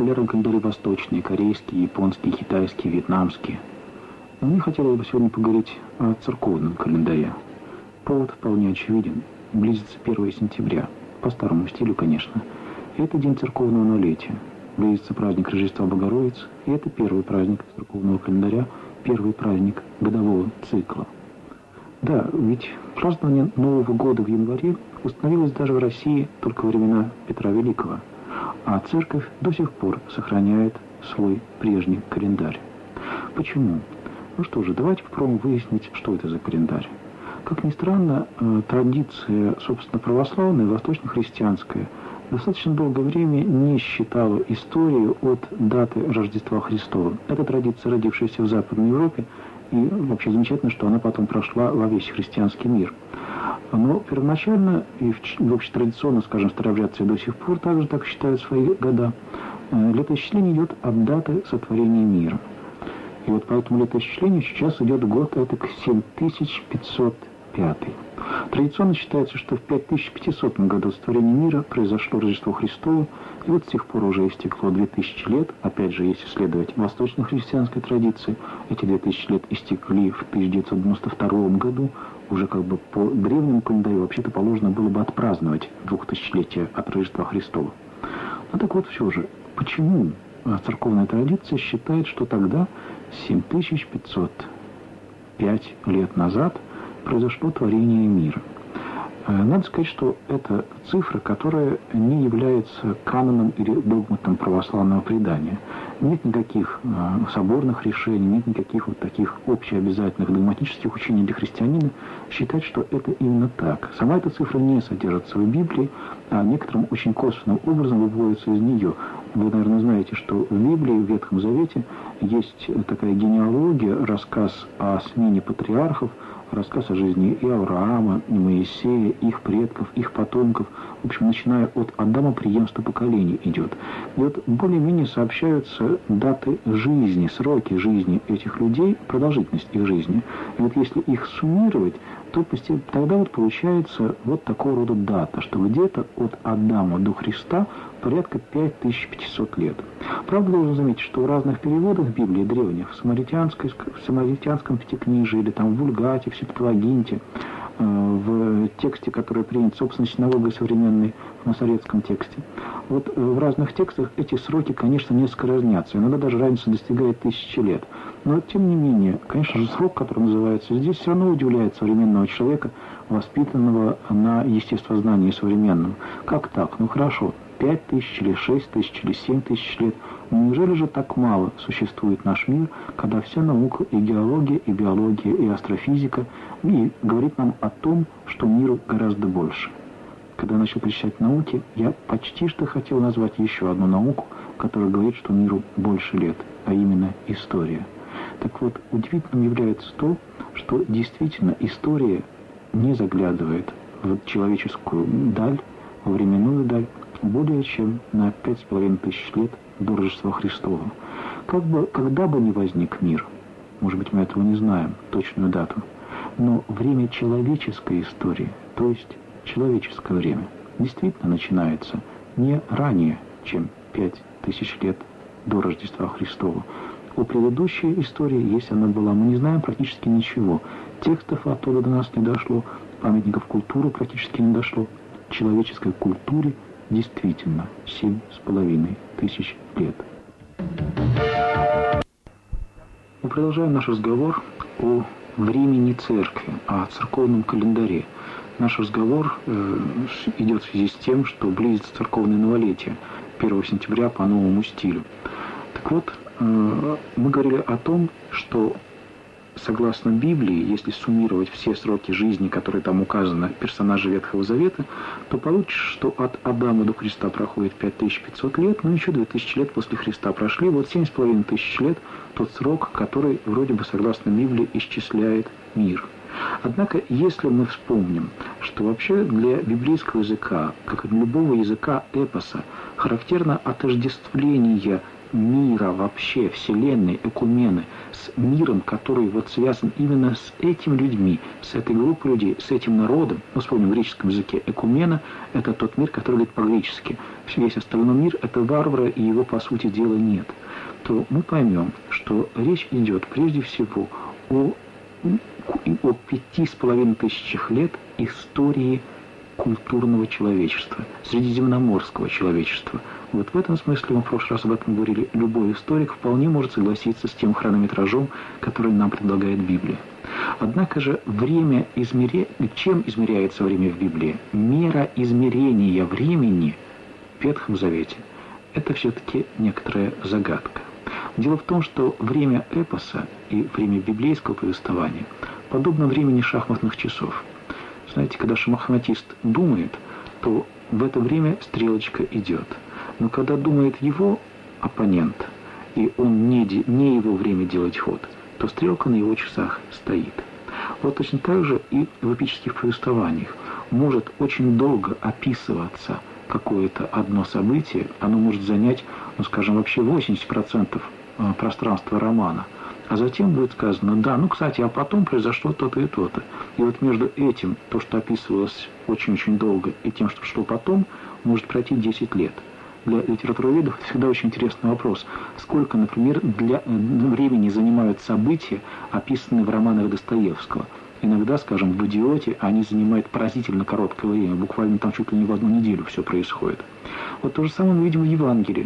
популярны календари восточные, корейские, японские, китайские, вьетнамские. Но мне хотелось бы сегодня поговорить о церковном календаре. Повод вполне очевиден. Близится 1 сентября. По старому стилю, конечно. И это день церковного новолетия. Близится праздник Рождества Богородицы. И это первый праздник церковного календаря, первый праздник годового цикла. Да, ведь празднование Нового года в январе установилось даже в России только во времена Петра Великого. А церковь до сих пор сохраняет свой прежний календарь. Почему? Ну что же, давайте попробуем выяснить, что это за календарь. Как ни странно, традиция, собственно, православная, восточно-христианская, достаточно долгое время не считала историю от даты Рождества Христова. Это традиция, родившаяся в Западной Европе, и вообще замечательно, что она потом прошла во весь христианский мир. Но первоначально, и общетрадиционно, скажем, старообрядцы до сих пор также так считают свои года, летоисчисление идет от даты сотворения мира. И вот по этому летоисчислению сейчас идет год, это 7505. Традиционно считается, что в 5500 году сотворения мира произошло Рождество Христово, и вот с тех пор уже истекло 2000 лет. Опять же, если следовать восточно-христианской традиции, эти 2000 лет истекли в 1992 году. Уже как бы по древнему календарю вообще-то положено было бы отпраздновать 2000-летие от Рождества Христова. Ну так вот все же, почему церковная традиция считает, что тогда, 7505 лет назад, произошло творение мира? Надо сказать, что это цифра, которая не является каноном или догматом православного предания. Нет никаких соборных решений, нет никаких вот таких общеобязательных догматических учений для христианина считать, что это именно так. Сама эта цифра не содержится в Библии, а некоторым очень косвенным образом выводится из нее. Вы, наверное, знаете, что в Библии, в Ветхом Завете, есть такая генеалогия, рассказ о смене патриархов, рассказ о жизни и Авраама, и Моисея, их предков, их потомков. В общем, начиная от Адама, преемство поколений идет. И вот более-менее сообщаются даты жизни, сроки жизни этих людей, продолжительность их жизни. И вот если их суммировать, то тогда вот получается вот такого рода дата, что где-то от Адама до Христа порядка 5500 лет. Правда, должен заметить, что в разных переводах Библии древних, в самаритянском пятикнижии, или там в Вульгате, в Септуагинте, в тексте, который принят, собственно, синагогой современной, в масоретском тексте. Вот в разных текстах эти сроки, конечно, несколько разнятся. Иногда даже разница достигает 1000 лет. Но, тем не менее, конечно же, срок, который называется здесь, все равно удивляет современного человека, воспитанного на естествознании современном. Как так? Ну хорошо, 5000 или 6000 или 7000 лет. Но неужели же так мало существует наш мир, когда вся наука, и геология, и биология, и астрофизика и говорит нам о том, что миру гораздо больше? Когда я начал перечислять науки, я почти что хотел назвать еще одну науку, которая говорит, что миру больше лет, а именно история. Так вот, удивительным является то, что действительно история не заглядывает в человеческую даль, во временную даль, более чем на 5500 лет до Рождества Христова. Когда бы ни возник мир, может быть, мы этого не знаем, точную дату, но время человеческой истории, то есть человеческое время, действительно начинается не ранее, чем 5000 лет до Рождества Христова. О предыдущей истории, если она была, мы не знаем практически ничего. Текстов оттуда до нас не дошло, памятников культуры практически не дошло. Человеческой культуре действительно 7500 лет. Мы продолжаем наш разговор о времени церкви, о церковном календаре. Наш разговор идет в связи с тем, что близится церковное новолетие 1 сентября по новому стилю. Так вот, мы говорили о том, что согласно Библии, если суммировать все сроки жизни, которые там указаны, персонажи Ветхого Завета, то получится, что от Адама до Христа проходит 5500 лет, но еще 2000 лет после Христа прошли. Вот 7500 лет тот срок, который вроде бы согласно Библии исчисляет мир. Однако, если мы вспомним, что вообще для библейского языка, как и для любого языка эпоса, характерно отождествление мира вообще, Вселенной, экумены, с миром, который вот связан именно с этими людьми, с этой группой людей, с этим народом. Мы вспомним в греческом языке экумена – это тот мир, который говорит по-гречески. Весь остальной мир – это варвара, и его, по сути дела, нет. То мы поймем, что речь идет прежде всего о 5500 лет истории культурного человечества, средиземноморского человечества. Вот в этом смысле, мы в прошлый раз об этом говорили, любой историк вполне может согласиться с тем хронометражом, который нам предлагает Библия. Однако же чем измеряется время в Библии? Мера измерения времени в Ветхом Завете – это все-таки некоторая загадка. Дело в том, что время эпоса и время библейского повествования подобно времени шахматных часов. Знаете, когда шахматист думает, то в это время стрелочка идет. Но когда думает его оппонент, и он не его время делать ход, то стрелка на его часах стоит. Вот точно так же и в эпических повествованиях может очень долго описываться какое-то одно событие, оно может занять, ну скажем, вообще 80% пространства романа. А затем будет сказано, да, ну, кстати, а потом произошло то-то и то-то. И вот между этим, то, что описывалось очень-очень долго, и тем, что шло потом, может пройти 10 лет. Для литературоведов это всегда очень интересный вопрос. Сколько, например, для времени занимают события, описанные в романах Достоевского? Иногда, скажем, в «Идиоте» они занимают поразительно короткое время, буквально там чуть ли не в одну неделю все происходит. Вот то же самое мы видим в Евангелии.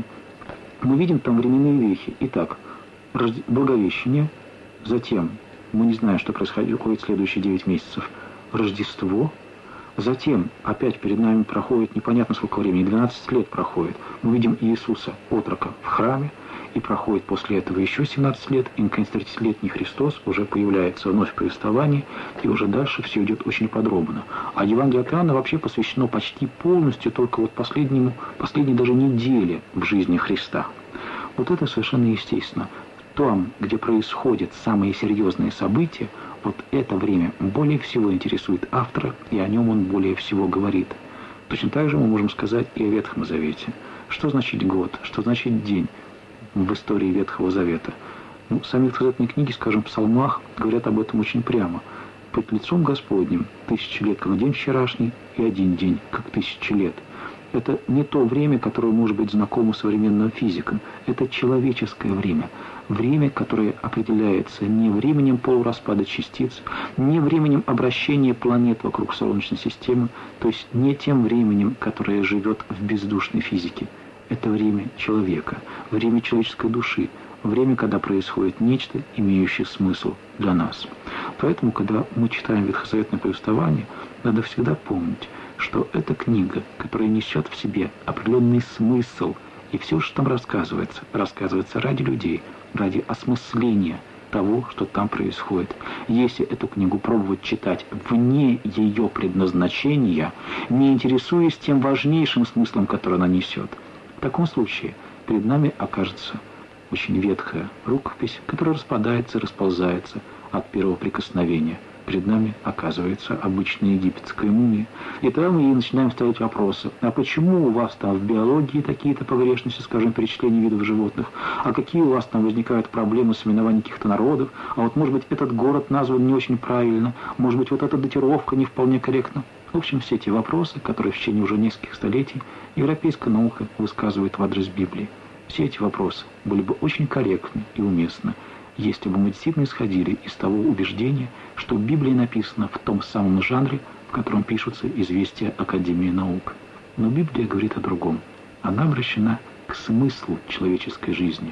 Мы видим там временные вехи. Итак, Благовещение, затем, мы не знаем, что происходит следующие 9 месяцев, Рождество, затем опять перед нами проходит непонятно сколько времени, 12 лет проходит. Мы видим Иисуса, отрока, в храме, и проходит после этого еще 17 лет, и наконец 30-летний Христос уже появляется вновь в повествовании, и уже дальше все идет очень подробно. А Евангелие от Иоанна вообще посвящено почти полностью только вот последней даже неделе в жизни Христа. Вот это совершенно естественно. Там, где происходят самые серьезные события, вот это время более всего интересует автора, и о нем он более всего говорит. Точно так же мы можем сказать и о Ветхом Завете. Что значит год? Что значит день в истории Ветхого Завета? Ну, сами ветхозаветные книги, скажем, в псалмах, говорят об этом очень прямо. «Под лицом Господним 1000 лет, как день вчерашний, и один день, как 1000 лет». Это не то время, которое может быть знакомо современным физикам. Это человеческое время. Время, которое определяется не временем полураспада частиц, не временем обращения планет вокруг Солнечной системы, то есть не тем временем, которое живет в бездушной физике. Это время человека, время человеческой души, время, когда происходит нечто, имеющее смысл для нас. Поэтому, когда мы читаем ветхозаветное повествование, надо всегда помнить, что эта книга, которая несет в себе определенный смысл, и все, что там рассказывается ради людей, ради осмысления того, что там происходит. Если эту книгу пробовать читать вне ее предназначения, не интересуясь тем важнейшим смыслом, который она несет, в таком случае перед нами окажется очень ветхая рукопись, которая распадается и расползается от первого прикосновения. Перед нами оказывается обычная египетская мумия. И тогда мы ей начинаем ставить вопросы. А почему у вас там в биологии такие-то погрешности, скажем, перечисления видов животных? А какие у вас там возникают проблемы с именованием каких-то народов? А вот, может быть, этот город назван не очень правильно? Может быть, вот эта датировка не вполне корректна? В общем, все эти вопросы, которые в течение уже нескольких столетий европейская наука высказывает в адрес Библии. Все эти вопросы были бы очень корректны и уместны, если бы мы действительно исходили из того убеждения, что в Библии написано в том самом жанре, в котором пишутся известия Академии наук. Но Библия говорит о другом. Она обращена к смыслу человеческой жизни.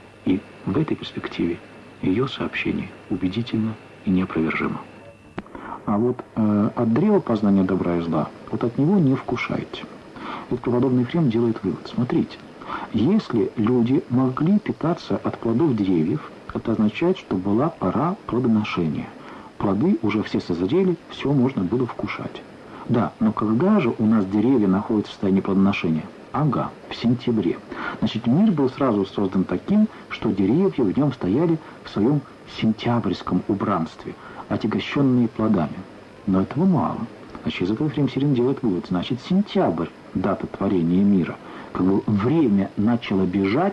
И в этой перспективе ее сообщение убедительно и неопровержимо. А вот от древа познания добра и зла, вот от него не вкушайте. Вот преподобный Ефрем делает вывод. Смотрите, если люди могли питаться от плодов деревьев, это означает, что была пора плодоношения. Плоды уже все созрели, все можно было вкушать. Да, но когда же у нас деревья находятся в состоянии плодоношения? Ага, в сентябре. Значит, мир был сразу создан таким, что деревья в нем стояли в своем сентябрьском убранстве, отягощенные плодами. Но этого мало. Значит, из этого Ефрем Сирин делает вывод. Значит, сентябрь – дата творения мира. Как бы время начало бежать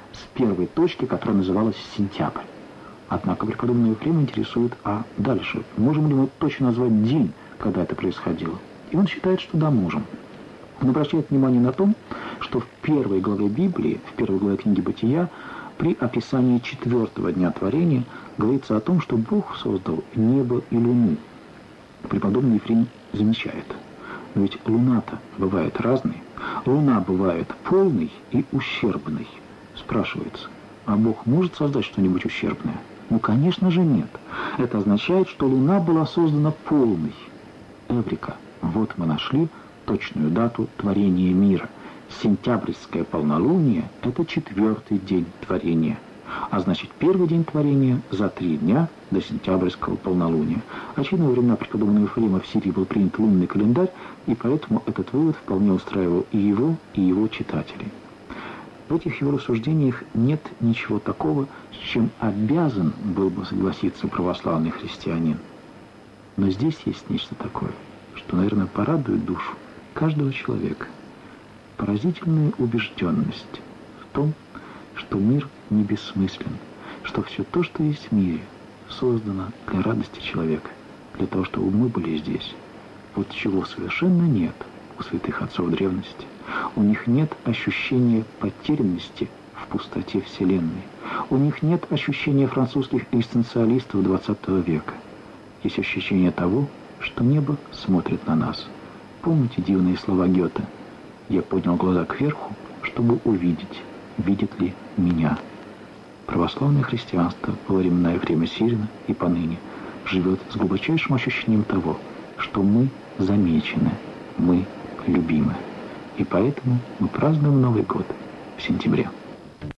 с первой точки, которая называлась сентябрь. Однако преподобный Ефрем интересует, а дальше, можем ли мы точно назвать день, когда это происходило? И он считает, что да, можем. Он обращает внимание на то, что в первой главе Библии, в первой главе книги Бытия, при описании 4-го дня творения говорится о том, что Бог создал небо и луну. Преподобный Ефрем замечает, но ведь луна-то бывает разной. Луна бывает полной и ущербной. Спрашивается, а Бог может создать что-нибудь ущербное? Ну, конечно же, нет. Это означает, что Луна была создана полной. Эврика. Вот мы нашли точную дату творения мира. Сентябрьское полнолуние – это 4-й день творения. А значит, первый день творения за 3 дня до сентябрьского полнолуния. Очевидно, во времена преподобного Ефрема в Сирии был принят лунный календарь, и поэтому этот вывод вполне устраивал и его читателей. В этих его рассуждениях нет ничего такого, с чем обязан был бы согласиться православный христианин. Но здесь есть нечто такое, что, наверное, порадует душу каждого человека. Поразительная убежденность в том, что мир не бессмыслен, что все то, что есть в мире, создано для радости человека, для того, чтобы мы были здесь. Вот чего совершенно нет у святых отцов древности. У них нет ощущения потерянности в пустоте Вселенной. У них нет ощущения французских экзистенциалистов XX века. Есть ощущение того, что небо смотрит на нас. Помните дивные слова Гёте? «Я поднял глаза кверху, чтобы увидеть, видит ли меня». Православное христианство во времена Ефрема Сирина и поныне живет с глубочайшим ощущением того, что мы замечены, мы любимы. И поэтому мы празднуем Новый год в сентябре.